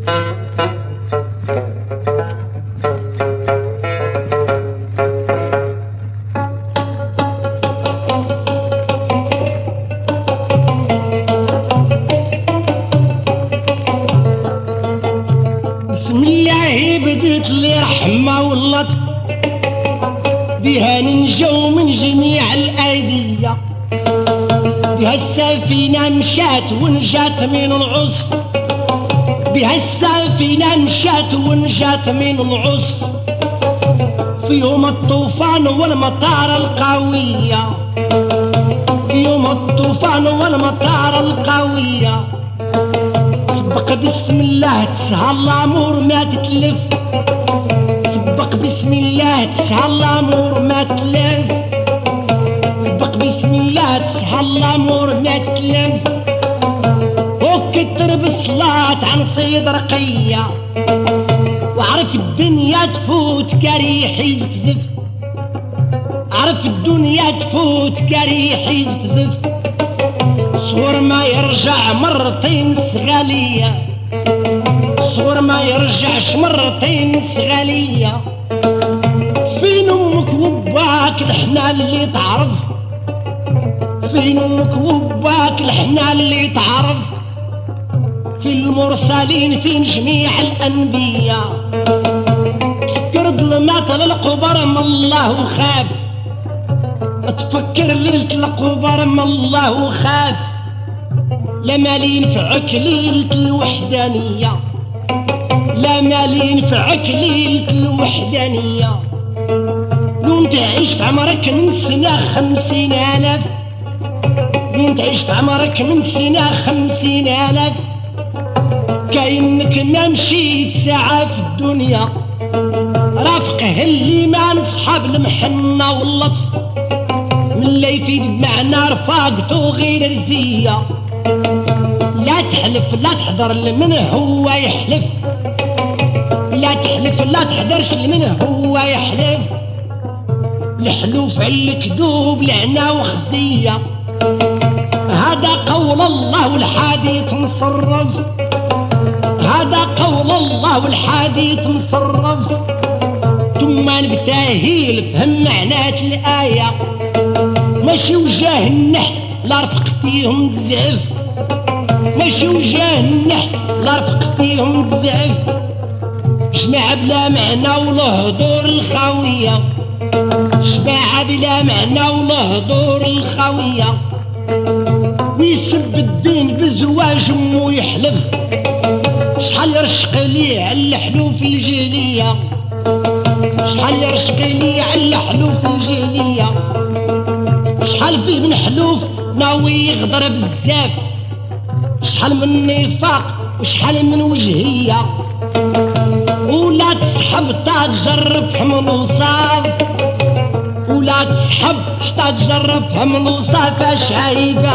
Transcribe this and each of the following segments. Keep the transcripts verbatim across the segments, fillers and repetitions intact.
بديت لي رحمة والله بها ننجو من جميع الأيدية، بها السفينة مشات ونجات من العصف، بها السفينة مشات ونجات من العصف، في يوم الطوفان والمطار القوية، في يوم الطوفان والمطار القوية، سبق بسم الله تسهى الامور ما تتلف، سبق بسم الله تسهى الامور ما تتلف، سبق بسم الله تسهى الامور ما تتلف، وكتر بالصلاة عن صيد رقية، وعرف الدنيا تفوت كريح يزف، عرف الدنيا تفوت كريح يزف، صور ما يرجع مرتين سغالية، صور ما يرجعش مرتين سغالية، فين امك وباك الحنان اللي تعرف، فين امك وباك الحنان اللي تعرف، في المرسلين فين جميع الانبياء، فكر ظلمات القبر ما الله خاف، تفكر ليلة القبر ما الله خاف، لما لي ينفعك ليلة الوحدانية، لما لي ينفعك ليلة الوحدانية، لو تعيش في عمرك من سنة خمسين آلاف، لو تعيش في عمرك من سنة خمسين آلاف، كأنك ما مشيت ساعة في الدنيا، رافقه اللي ما نصحاب المحنة واللطف، من لا يفيد بمعنى رفاقته غير رزية، لا تحلف لا تحضر لمن هو يحلف، لا تحلف لا تحضرش لمن هو يحلف، الحلوف على الكذوب لعنة وخزية، هذا قول الله والحديث مصرف، هذا قول الله والحديث مصرف، ثم بتاهيل فهم معنات الآية، ماشي وجاه النحس لا رفقتيهم بزعف، ماشي وجاه النحس لا رفقتيهم بزعف، جماعة بلا معنى وله دور الخاوية، جماعة بلا معنى وله دور الخاوية، ويسب الدين بزواج امو يحلف، شحال يرشق لي على الحلوف الجيلية، شحال يرشق لي على الحلوف الجيلية، شحال فيه من حلوف ناوي يغدر بزاف، شحال من نفاق وشحال من وجهية، ولا تسحب حتى تجرب حمل وصاف، ولا تسحب حتى تجرب حمل وصاف اش عيبة،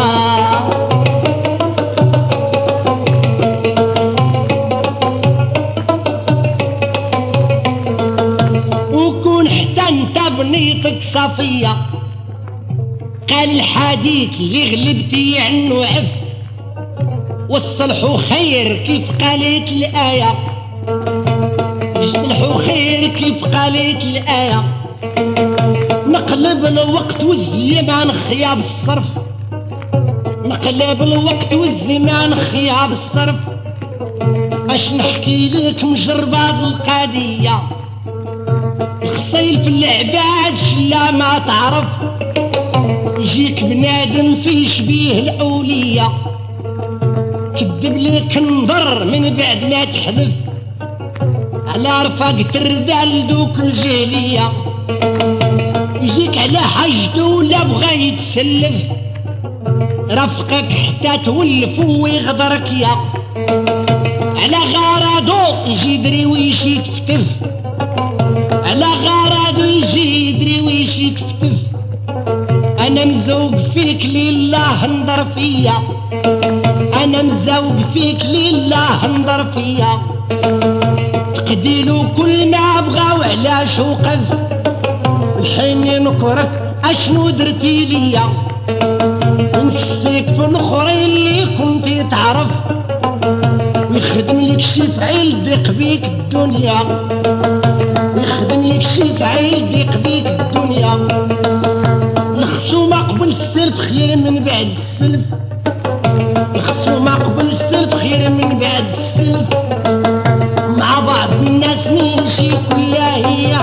وكون حتى انت بنيتك صافية، قال الحديث اللي غلبتي عنه عف، والصلح خير كيف قالت الآية، الصلح خير كيف قالت الآية، نقلب الوقت والزمان خياب الصرف، نقلب الوقت والزمان خياب الصرف، اش نحكي لك مجربة القضية، الخصيل في العباد شلا ما تعرف، يجيك بنادم في شبيه الأولية، كذب لك نظر من بعد ما تحلف، على رفاق تردال دوك الجاهلية، يجيك على حاجته ولا بغى يتسلف، رفقك حتى تولف ويغدرك يا، على غرضو يجي يدري ويش يتفتف، على غرضو يجي يدري ويش يتفتف، انا مزوق فيك لله انظر فيا، انا مزوق فيك لله انظر فيا، تقديلو كل ما بغى وعلاش وقف، الحين ينكرك اشنو درتي ليا، نسيك في الاخرين اللي كنتي تعرف، ويخدم يكشف عيل ضيق بيك الدنيا، يخدم يكشف عيل ضيق بيك الدنيا. الخصومة قبل السلف خير من بعد السلف، الخصومة قبل السلف خير من بعد السلف. مع بعض الناس ماشي كلها هي.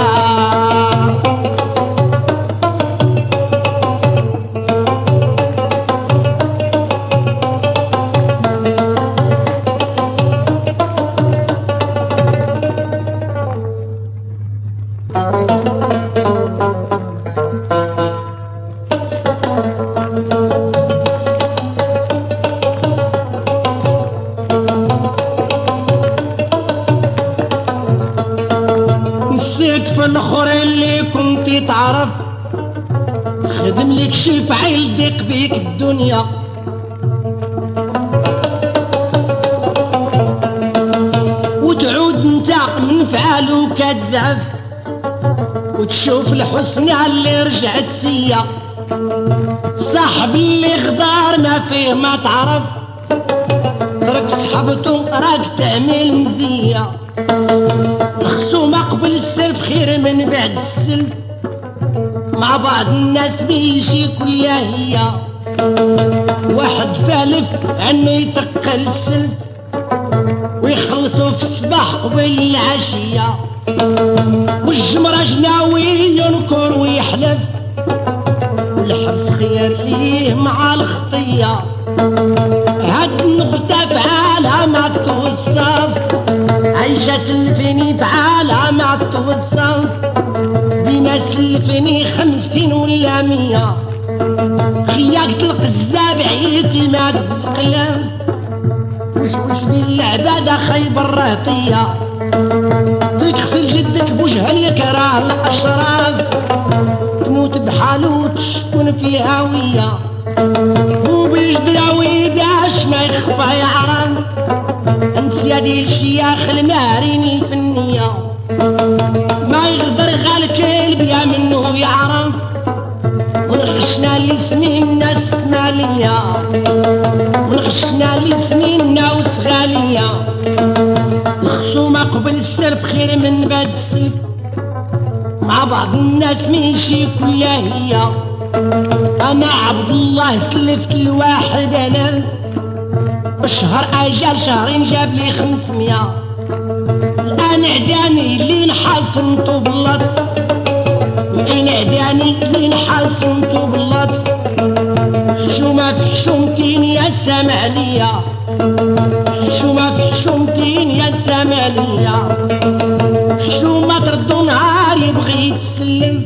في الاخر اللي كنتي تعرف، خدم لك شي فعيل ضيق بيك الدنيا. وتعود نتا من فعالو كتزعف، وتشوف الحسن اللي رجعت سيا. صاحب اللي غدار ما فيه ما تعرف، ترك صحبته راك تعمل مزيه. الخصومة قبل السلف خير من بعد السلف، مع بعض الناس بيجي كلها هي. واحد فالف عنه يتقل السلف، ويخلصوا في الصباح قبل العشية. والجمرة جناوي ينكر ويحلف، والحبس خير ليه مع الخطية. هاد النقطة فعالها ما توصف، عايشة سلفني فعالها ما توصف. ديما سلفني خمسين ولا مية، خياك تلقى الزاب عيتي ما تتقلم. وش وش بالعبادة خيب الرهطية، تكسر جدك بوجه الكراه الأشراف. تموت بحالو وتسكن في هاوية، وبيجدراوي باش ما يخفى يعرف. انت يا دي الشياخ المارين الفنية، ما يغدر غالك البيا منه يعرف. ونغشنا اللي سمينا السمالية، ونغشنا اللي سمينا وسغالية. الخصومة قبل السلف خير من بعد السلف، مع بعض الناس ماشي كلها هي. انا عبد الله سلفت الواحد انا، الشهر اجل شهرين جاب لي خمسمية. الان عداني اللي نحصنتو باللطف، الان عداني اللي نحصنتو باللطف. حشومة في حشومتين يا السمالية، حشومة في حشومتين يا السمالية. حشومة تردو نهار يبغي يتسلم،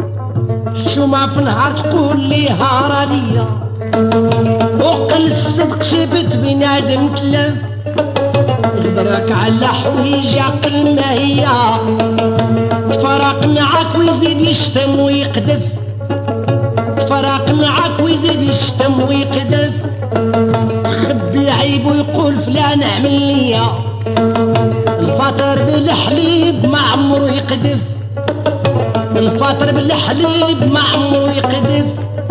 حشومة في نهار تقول لي هارالية. وقل الصدق شفت بنادم تلف، غدرك على حويج عقل ما هي. تفرق معاك ويزيد يشتم ويقذف، تفرق معاك ويزيد يشتم ويقذف. خبي عيب ويقول فلان اعمل ليا، الفطر بالحليب ما عمرو يقذف، الفطر بالحليب ما عمرو يقذف.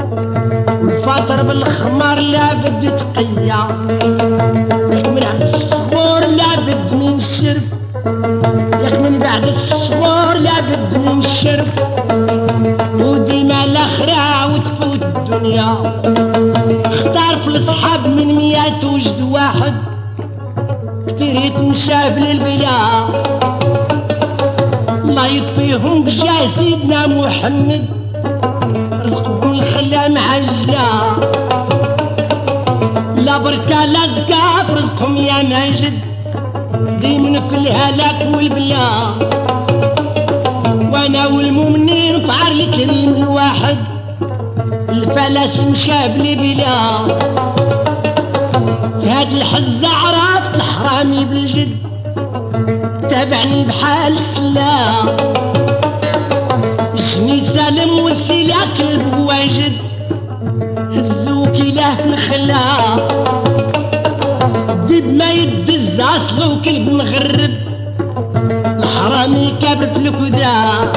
الفطر بالخمار لابد يتقيا، من عند الصغور لابد من الشرف، ياك من بعد الصغور لابد من الشرف. وديما الاخرة وتفوت الدنيا، اختار في الصحاب من ميات وجد واحد، كتير يتمشى للبلا. الله يطفيهم بجاه سيدنا محمد، رزقهم الخلا معجلة. لا بركة لا زكاة في رزقهم يا ماجد، ديما في الهلاك والبلا. وانا والمؤمنين في عار الكريم الواحد، الفلس مشى بلي بلا. في هاد الحزة عرفت الحرامي بالجد، تابعني بحال السلام. جني سالم والسيلة كلب واجد، هزوك له في الخلا. ديب ما يدز اصلو كلب مغرب، الحرامي كابر في الكدا.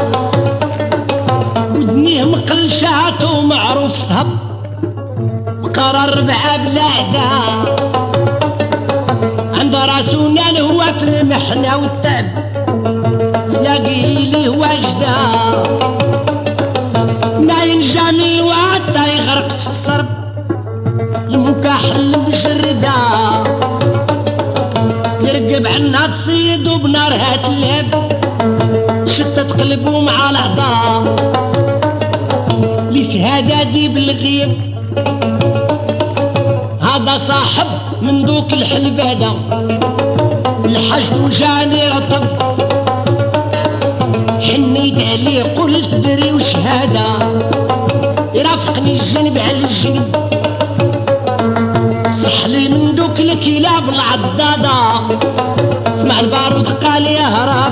ودنيه مقلشات ومعروف صهب، قرر ربعة بلا عدا. عند راسونا الهوى في المحنة والتعب سلاقي لي وجدا ما ينجاني وعطا يغرق في الصرب المكاحل مجردة يرقب عنا تصيد وبنارها تلهب شتت قلبه مع العضا لشهادة دي بالغيب هذا صاحب من دوك الحلبادة الحشد وجاني رطب حنيت عليه قلت دري وشهادة يرافقني الجنب على الجنب صحلي من دوك الكلاب العضاضة مع البارود قال يهرب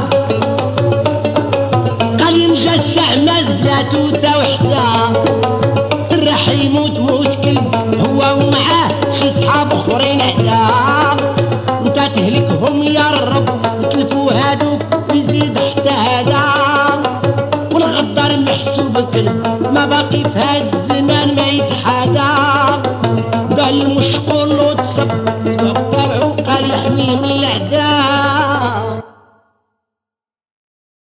قال يمجى السعمة زلات وتا وحدة راح يموت موت كلب هو ومعاه شي صحاب اخرين عدا وانت تهلكهم يا الرب يتلفوا هادوك يزيد حتى هذا والغدار محسوب كلب ما باقي في هاد